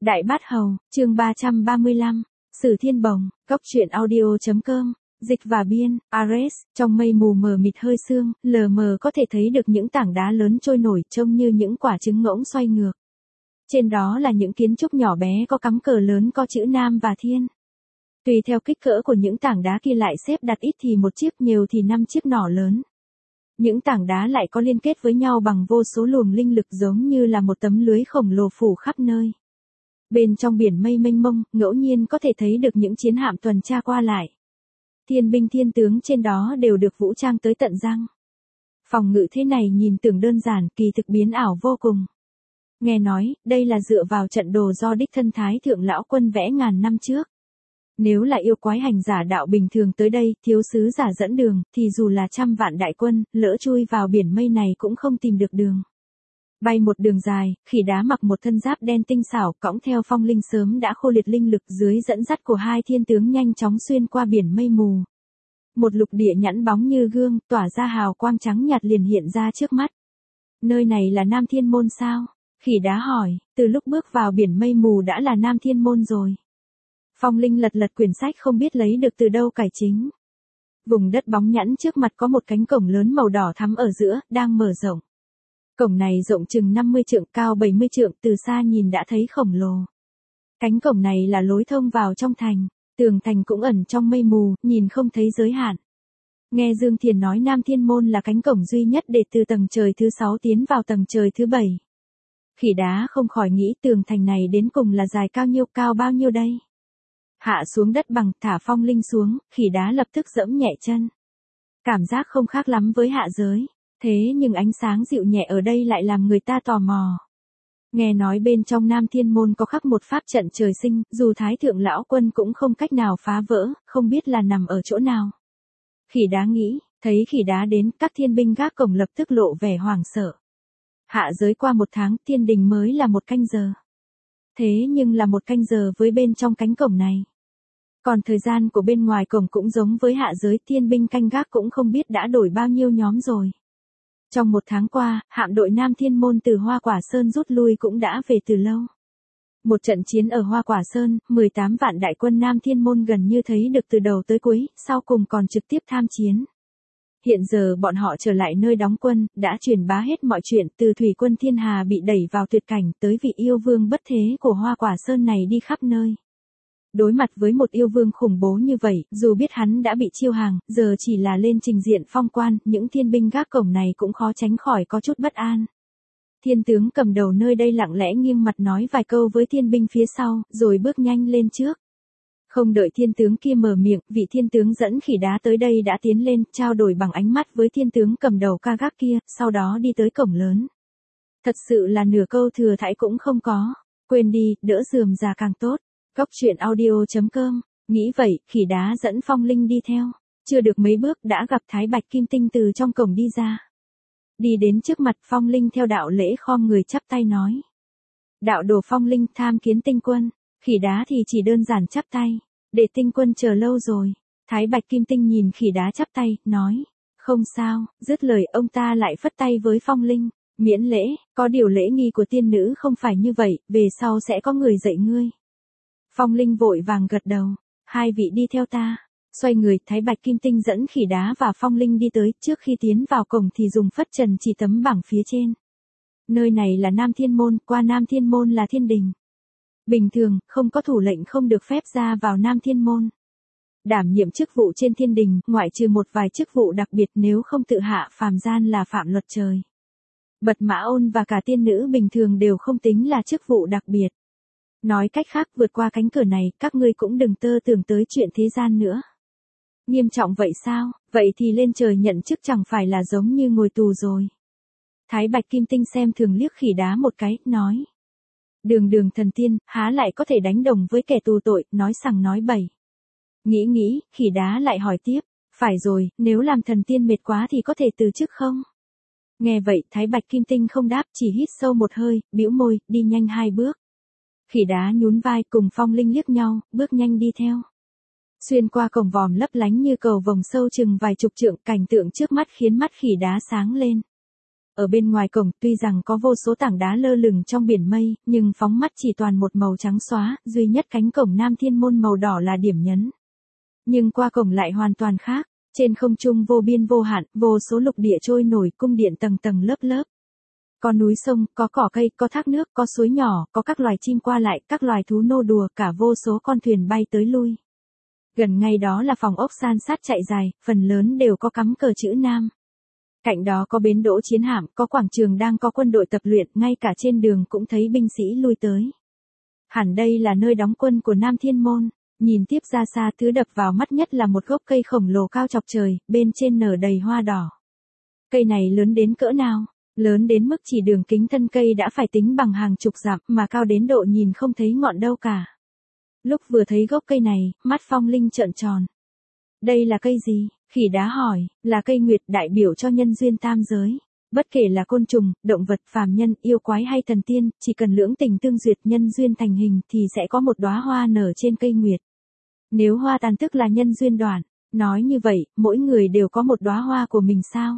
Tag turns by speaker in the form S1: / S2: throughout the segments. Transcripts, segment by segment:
S1: Đại Bát Hầu, chương 335, Sử Thiên Bồng, Cốc truyện audio.com, dịch và biên, Ares, trong mây mù mờ mịt hơi sương, lờ mờ có thể thấy được những tảng đá lớn trôi nổi trông như những quả trứng ngỗng xoay ngược. Trên đó là những kiến trúc nhỏ bé có cắm cờ lớn có chữ Nam và Thiên. Tùy theo kích cỡ của những tảng đá kia lại xếp đặt ít thì một chiếc, nhiều thì 5 chiếc nỏ lớn. Những tảng đá lại có liên kết với nhau bằng vô số luồng linh lực giống như là một tấm lưới khổng lồ phủ khắp nơi. Bên trong biển mây mênh mông, ngẫu nhiên có thể thấy được những chiến hạm tuần tra qua lại. Thiên binh thiên tướng trên đó đều được vũ trang tới tận răng. Phòng ngự thế này nhìn tưởng đơn giản, kỳ thực biến ảo vô cùng. Nghe nói, đây là dựa vào trận đồ do đích thân Thái Thượng Lão Quân vẽ ngàn năm trước. Nếu là yêu quái hành giả đạo bình thường tới đây, thiếu sứ giả dẫn đường, thì dù là trăm vạn đại quân, lỡ chui vào biển mây này cũng không tìm được đường. Bay một đường dài, Khỉ Đá mặc một thân giáp đen tinh xảo, cõng theo phong linh sớm đã khô liệt linh lực dưới dẫn dắt của hai thiên tướng nhanh chóng xuyên qua biển mây mù. Một lục địa nhẵn bóng như gương, tỏa ra hào quang trắng nhạt liền hiện ra trước mắt. Nơi này là Nam Thiên Môn sao? Khỉ Đá hỏi, từ lúc bước vào biển mây mù đã là Nam Thiên Môn rồi. Phong Linh lật lật quyển sách không biết lấy được từ đâu cải chính. Vùng đất bóng nhẵn trước mặt có một cánh cổng lớn màu đỏ thắm ở giữa, đang mở rộng. Cổng này rộng chừng 50 trượng, cao 70 trượng, từ xa nhìn đã thấy khổng lồ. Cánh cổng này là lối thông vào trong thành, tường thành cũng ẩn trong mây mù, nhìn không thấy giới hạn. Nghe Dương Thiền nói Nam Thiên Môn là cánh cổng duy nhất để từ tầng trời thứ 6 tiến vào tầng trời thứ 7. Khỉ Đá không khỏi nghĩ tường thành này đến cùng là dài cao bao nhiêu đây? Hạ xuống đất bằng, thả Phong Linh xuống, Khỉ Đá lập tức giẫm nhẹ chân. Cảm giác không khác lắm với hạ giới, thế nhưng ánh sáng dịu nhẹ ở đây lại làm người ta tò mò. Nghe nói bên trong Nam Thiên Môn có khắc một pháp trận trời sinh, dù Thái Thượng Lão Quân cũng không cách nào phá vỡ, không biết là nằm ở chỗ nào. Khỉ Đá nghĩ, thấy Khỉ Đá đến, các thiên binh gác cổng lập tức lộ vẻ hoảng sợ. Hạ giới qua 1 tháng, thiên đình mới là 1 canh giờ. Thế nhưng là 1 canh giờ với bên trong cánh cổng này. Còn thời gian của bên ngoài cổng cũng giống với hạ giới, thiên binh canh gác cũng không biết đã đổi bao nhiêu nhóm rồi. Trong 1 tháng qua, hạm đội Nam Thiên Môn từ Hoa Quả Sơn rút lui cũng đã về từ lâu. Một trận chiến ở Hoa Quả Sơn, 18 vạn đại quân Nam Thiên Môn gần như thấy được từ đầu tới cuối, sau cùng còn trực tiếp tham chiến. Hiện giờ bọn họ trở lại nơi đóng quân, đã truyền bá hết mọi chuyện, từ thủy quân thiên hà bị đẩy vào tuyệt cảnh tới vị yêu vương bất thế của Hoa Quả Sơn này đi khắp nơi. Đối mặt với một yêu vương khủng bố như vậy, dù biết hắn đã bị chiêu hàng, giờ chỉ là lên trình diện phong quan, những thiên binh gác cổng này cũng khó tránh khỏi có chút bất an. Thiên tướng cầm đầu nơi đây lặng lẽ nghiêng mặt nói vài câu với thiên binh phía sau, rồi bước nhanh lên trước. Không đợi thiên tướng kia mở miệng, vị thiên tướng dẫn Khỉ Đá tới đây đã tiến lên, trao đổi bằng ánh mắt với thiên tướng cầm đầu ca gác kia, sau đó đi tới cổng lớn. Thật sự là nửa câu thừa thãi cũng không có. Quên đi, đỡ rườm rà càng tốt. Cốc truyện audio.com, nghĩ vậy, Khỉ Đá dẫn Phong Linh đi theo. Chưa được mấy bước đã gặp Thái Bạch Kim Tinh từ trong cổng đi ra. Đi đến trước mặt Phong Linh theo đạo lễ khom người chắp tay nói. Đạo đồ Phong Linh tham kiến tinh quân. Khỉ Đá thì chỉ đơn giản chắp tay. Để tinh quân chờ lâu rồi. Thái Bạch Kim Tinh nhìn Khỉ Đá chắp tay, nói. Không sao, dứt lời ông ta lại phất tay với Phong Linh. Miễn lễ, có điều lễ nghi của tiên nữ không phải như vậy, về sau sẽ có người dạy ngươi. Phong Linh vội vàng gật đầu. Hai vị đi theo ta. Xoay người, Thái Bạch Kim Tinh dẫn Khỉ Đá và Phong Linh đi tới, trước khi tiến vào cổng thì dùng phất trần chỉ tấm bảng phía trên. Nơi này là Nam Thiên Môn, qua Nam Thiên Môn là thiên đình. Bình thường, không có thủ lệnh không được phép ra vào Nam Thiên Môn. Đảm nhiệm chức vụ trên thiên đình, ngoại trừ một vài chức vụ đặc biệt nếu không tự hạ phàm gian là phạm luật trời. Bật Mã Ôn và cả tiên nữ bình thường đều không tính là chức vụ đặc biệt. Nói cách khác, vượt qua cánh cửa này, các ngươi cũng đừng tơ tưởng tới chuyện thế gian nữa. Nghiêm trọng vậy sao? Vậy thì lên trời nhận chức chẳng phải là giống như ngồi tù rồi. Thái Bạch Kim Tinh xem thường liếc Khỉ Đá một cái, nói. Đường thần tiên, há lại có thể đánh đồng với kẻ tù tội, nói sằng nói bậy. Nghĩ, Khỉ Đá lại hỏi tiếp. Phải rồi, nếu làm thần tiên mệt quá thì có thể từ chức không? Nghe vậy, Thái Bạch Kim Tinh không đáp, chỉ hít sâu một hơi, bĩu môi, đi nhanh 2 bước. Khỉ Đá nhún vai cùng Phong Linh liếc nhau, bước nhanh đi theo. Xuyên qua cổng vòm lấp lánh như cầu vồng sâu chừng vài chục trượng, cảnh tượng trước mắt khiến mắt Khỉ Đá sáng lên. Ở bên ngoài cổng tuy rằng có vô số tảng đá lơ lửng trong biển mây, nhưng phóng mắt chỉ toàn một màu trắng xóa, duy nhất cánh cổng Nam Thiên Môn màu đỏ là điểm nhấn. Nhưng qua cổng lại hoàn toàn khác, trên không trung vô biên vô hạn, vô số lục địa trôi nổi, cung điện tầng tầng lớp lớp. Có núi sông, có cỏ cây, có thác nước, có suối nhỏ, có các loài chim qua lại, các loài thú nô đùa, cả vô số con thuyền bay tới lui. Gần ngay đó là phòng ốc san sát chạy dài, phần lớn đều có cắm cờ chữ Nam. Cạnh đó có bến đỗ chiến hạm, có quảng trường đang có quân đội tập luyện, ngay cả trên đường cũng thấy binh sĩ lui tới. Hẳn đây là nơi đóng quân của Nam Thiên Môn. Nhìn tiếp ra xa, thứ đập vào mắt nhất là một gốc cây khổng lồ cao chọc trời, bên trên nở đầy hoa đỏ. Cây này lớn đến cỡ nào? Lớn đến mức chỉ đường kính thân cây đã phải tính bằng hàng chục dặm, mà cao đến độ nhìn không thấy ngọn đâu cả. Lúc vừa thấy gốc cây này, mắt Phong Linh trợn tròn. Đây là cây gì? Khỉ đá hỏi. Là cây nguyệt, đại biểu cho nhân duyên tam giới. Bất kể là côn trùng, động vật, phàm nhân, yêu quái hay thần tiên, chỉ cần lưỡng tình tương duyệt, nhân duyên thành hình thì sẽ có một đóa hoa nở trên cây nguyệt. Nếu hoa tàn tức là nhân duyên đoạn. Nói như vậy, mỗi người đều có một đóa hoa của mình sao?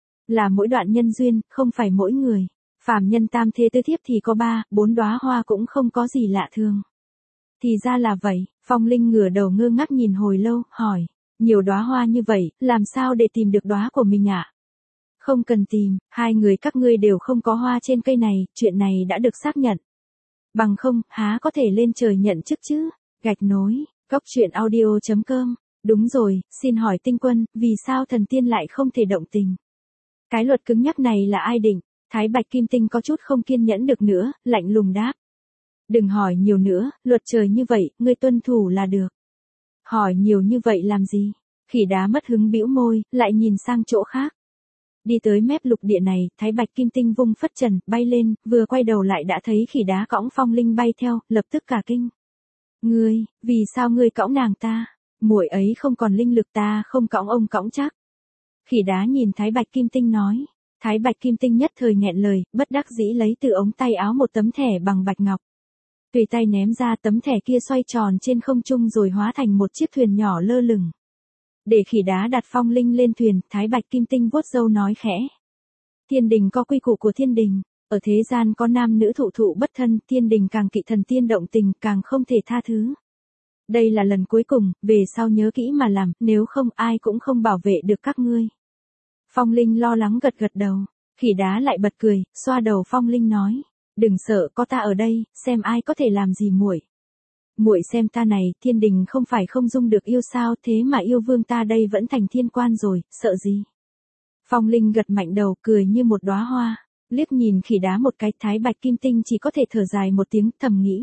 S1: Là mỗi đoạn nhân duyên, không phải mỗi người. Phàm nhân tam thế tứ thiếp thì có 3, 4 đóa hoa cũng không có gì lạ thường. Thì ra là vậy, Phong Linh ngửa đầu ngơ ngác nhìn hồi lâu, hỏi. Nhiều đóa hoa như vậy, làm sao để tìm được đóa của mình ạ? Không cần tìm, hai người các ngươi đều không có hoa trên cây này, chuyện này đã được xác nhận. Bằng không, há có thể lên trời nhận chức chứ? Gạch nối, Cốc truyện audio.com. Đúng rồi, xin hỏi Tinh Quân, vì sao thần tiên lại không thể động tình? Cái luật cứng nhắc này là ai định? Thái Bạch Kim Tinh có chút không kiên nhẫn được nữa, lạnh lùng đáp. Đừng hỏi nhiều nữa, luật trời như vậy, ngươi tuân thủ là được. Hỏi nhiều như vậy làm gì? Khỉ đá mất hứng bĩu môi, lại nhìn sang chỗ khác. Đi tới mép lục địa này, Thái Bạch Kim Tinh vung phất trần, bay lên, vừa quay đầu lại đã thấy khỉ đá cõng Phong Linh bay theo, lập tức cả kinh. Ngươi, vì sao ngươi cõng nàng ta? Muội ấy không còn linh lực, ta không cõng ông cõng chắc. Khỉ đá nhìn Thái Bạch Kim Tinh nói. Thái Bạch Kim Tinh nhất thời nghẹn lời, bất đắc dĩ lấy từ ống tay áo một tấm thẻ bằng bạch ngọc. Tùy tay ném ra, tấm thẻ kia xoay tròn trên không trung rồi hóa thành một chiếc thuyền nhỏ lơ lửng. Để khỉ đá đặt Phong Linh lên thuyền, Thái Bạch Kim Tinh vuốt râu nói khẽ. Thiên đình có quy củ của thiên đình, ở thế gian có nam nữ thụ thụ bất thân, thiên đình càng kỵ thần tiên động tình, càng không thể tha thứ. Đây là lần cuối cùng, về sau nhớ kỹ mà làm, nếu không ai cũng không bảo vệ được các ngươi. Phong Linh lo lắng gật gật đầu, khỉ đá lại bật cười, xoa đầu Phong Linh nói. Đừng sợ, có ta ở đây, xem ai có thể làm gì muội. Muội xem ta này, thiên đình không phải không dung được yêu sao, thế mà yêu vương ta đây vẫn thành thiên quan rồi, sợ gì? Phong Linh gật mạnh đầu, cười như một đóa hoa, liếc nhìn khỉ đá một cái. Thái Bạch Kim Tinh chỉ có thể thở dài một tiếng, thầm nghĩ.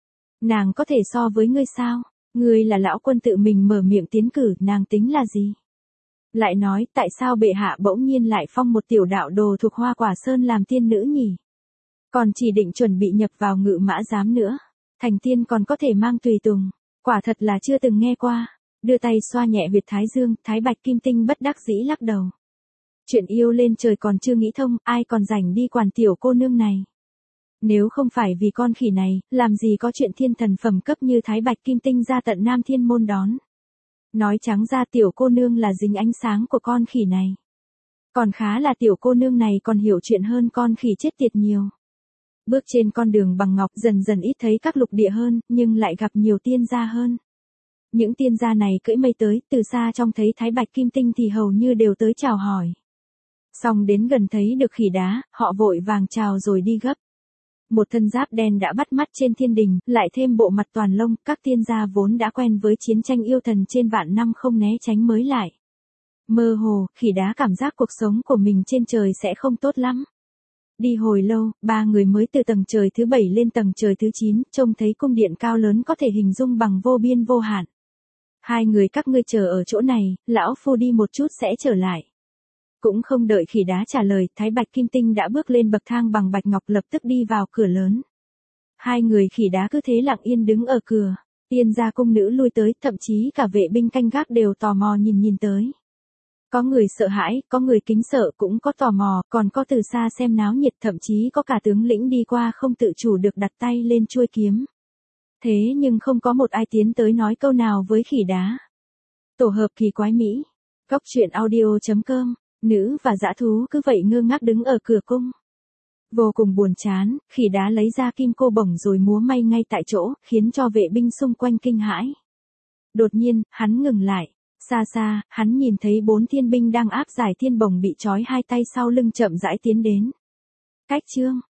S1: Nàng có thể so với ngươi sao? Ngươi là lão quân tự mình mở miệng tiến cử, nàng tính là gì? Lại nói, tại sao bệ hạ bỗng nhiên lại phong một tiểu đạo đồ thuộc Hoa Quả Sơn làm tiên nữ nhỉ? Còn chỉ định chuẩn bị nhập vào Ngự Mã Giám nữa. Thành tiên còn có thể mang tùy tùng. Quả thật là chưa từng nghe qua. Đưa tay xoa nhẹ huyệt thái dương, Thái Bạch Kim Tinh bất đắc dĩ lắc đầu. Chuyện yêu lên trời còn chưa nghĩ thông, ai còn rảnh đi quản tiểu cô nương này. Nếu không phải vì con khỉ này, làm gì có chuyện thiên thần phẩm cấp như Thái Bạch Kim Tinh ra tận Nam Thiên Môn đón. Nói trắng ra tiểu cô nương là dính ánh sáng của con khỉ này. Còn khá là tiểu cô nương này còn hiểu chuyện hơn con khỉ chết tiệt nhiều. Bước trên con đường bằng ngọc dần dần ít thấy các lục địa hơn, nhưng lại gặp nhiều tiên gia hơn. Những tiên gia này cưỡi mây tới, từ xa trông thấy Thái Bạch Kim Tinh thì hầu như đều tới chào hỏi. Xong đến gần thấy được khỉ đá, họ vội vàng chào rồi đi gấp. Một thân giáp đen đã bắt mắt trên thiên đình, lại thêm bộ mặt toàn lông, các tiên gia vốn đã quen với chiến tranh yêu thần trên vạn năm không né tránh mới lại. Mơ hồ, khỉ đá cảm giác cuộc sống của mình trên trời sẽ không tốt lắm. Đi hồi lâu, ba người mới từ tầng trời thứ 7 lên tầng trời thứ 9, trông thấy cung điện cao lớn có thể hình dung bằng vô biên vô hạn. Hai người các ngươi chờ ở chỗ này, lão phu đi một chút sẽ trở lại. Cũng không đợi khỉ đá trả lời, Thái Bạch Kim Tinh đã bước lên bậc thang bằng bạch ngọc lập tức đi vào cửa lớn. Hai người khỉ đá cứ thế lặng yên đứng ở cửa, tiên gia cung nữ lui tới, thậm chí cả vệ binh canh gác đều tò mò nhìn tới. Có người sợ hãi, có người kính sợ, cũng có tò mò, còn có từ xa xem náo nhiệt, thậm chí có cả tướng lĩnh đi qua không tự chủ được đặt tay lên chuôi kiếm. Thế nhưng không có một ai tiến tới nói câu nào với khỉ đá. Tổ hợp kỳ quái Mỹ. Cốc truyện audio.com Nữ và dã thú cứ vậy ngơ ngác đứng ở cửa cung. Vô cùng buồn chán, khỉ đá lấy ra kim cô bổng rồi múa may ngay tại chỗ, khiến cho vệ binh xung quanh kinh hãi. Đột nhiên, hắn ngừng lại. Xa xa, hắn nhìn thấy 4 thiên binh đang áp giải thiên bổng bị trói hai tay sau lưng chậm rãi tiến đến. Cách chương